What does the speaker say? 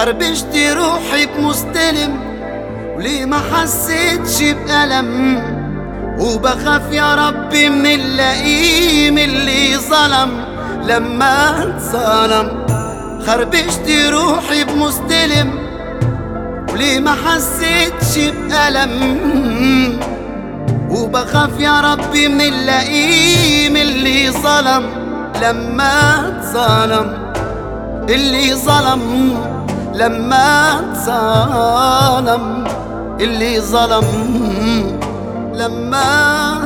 خربشت روحي بمستلم، وليه ما حسيتش بألم؟ وبخاف يا ربي من اللئيم اللي ظلم لما اتظلم. خربشت روحي بمستلم، وليه ما حسيتش بألم؟ وبخاف يا ربي من اللئيم اللي ظلم لما اتظلم، اللي ظلم لما اتظلم، اللي ظلم لما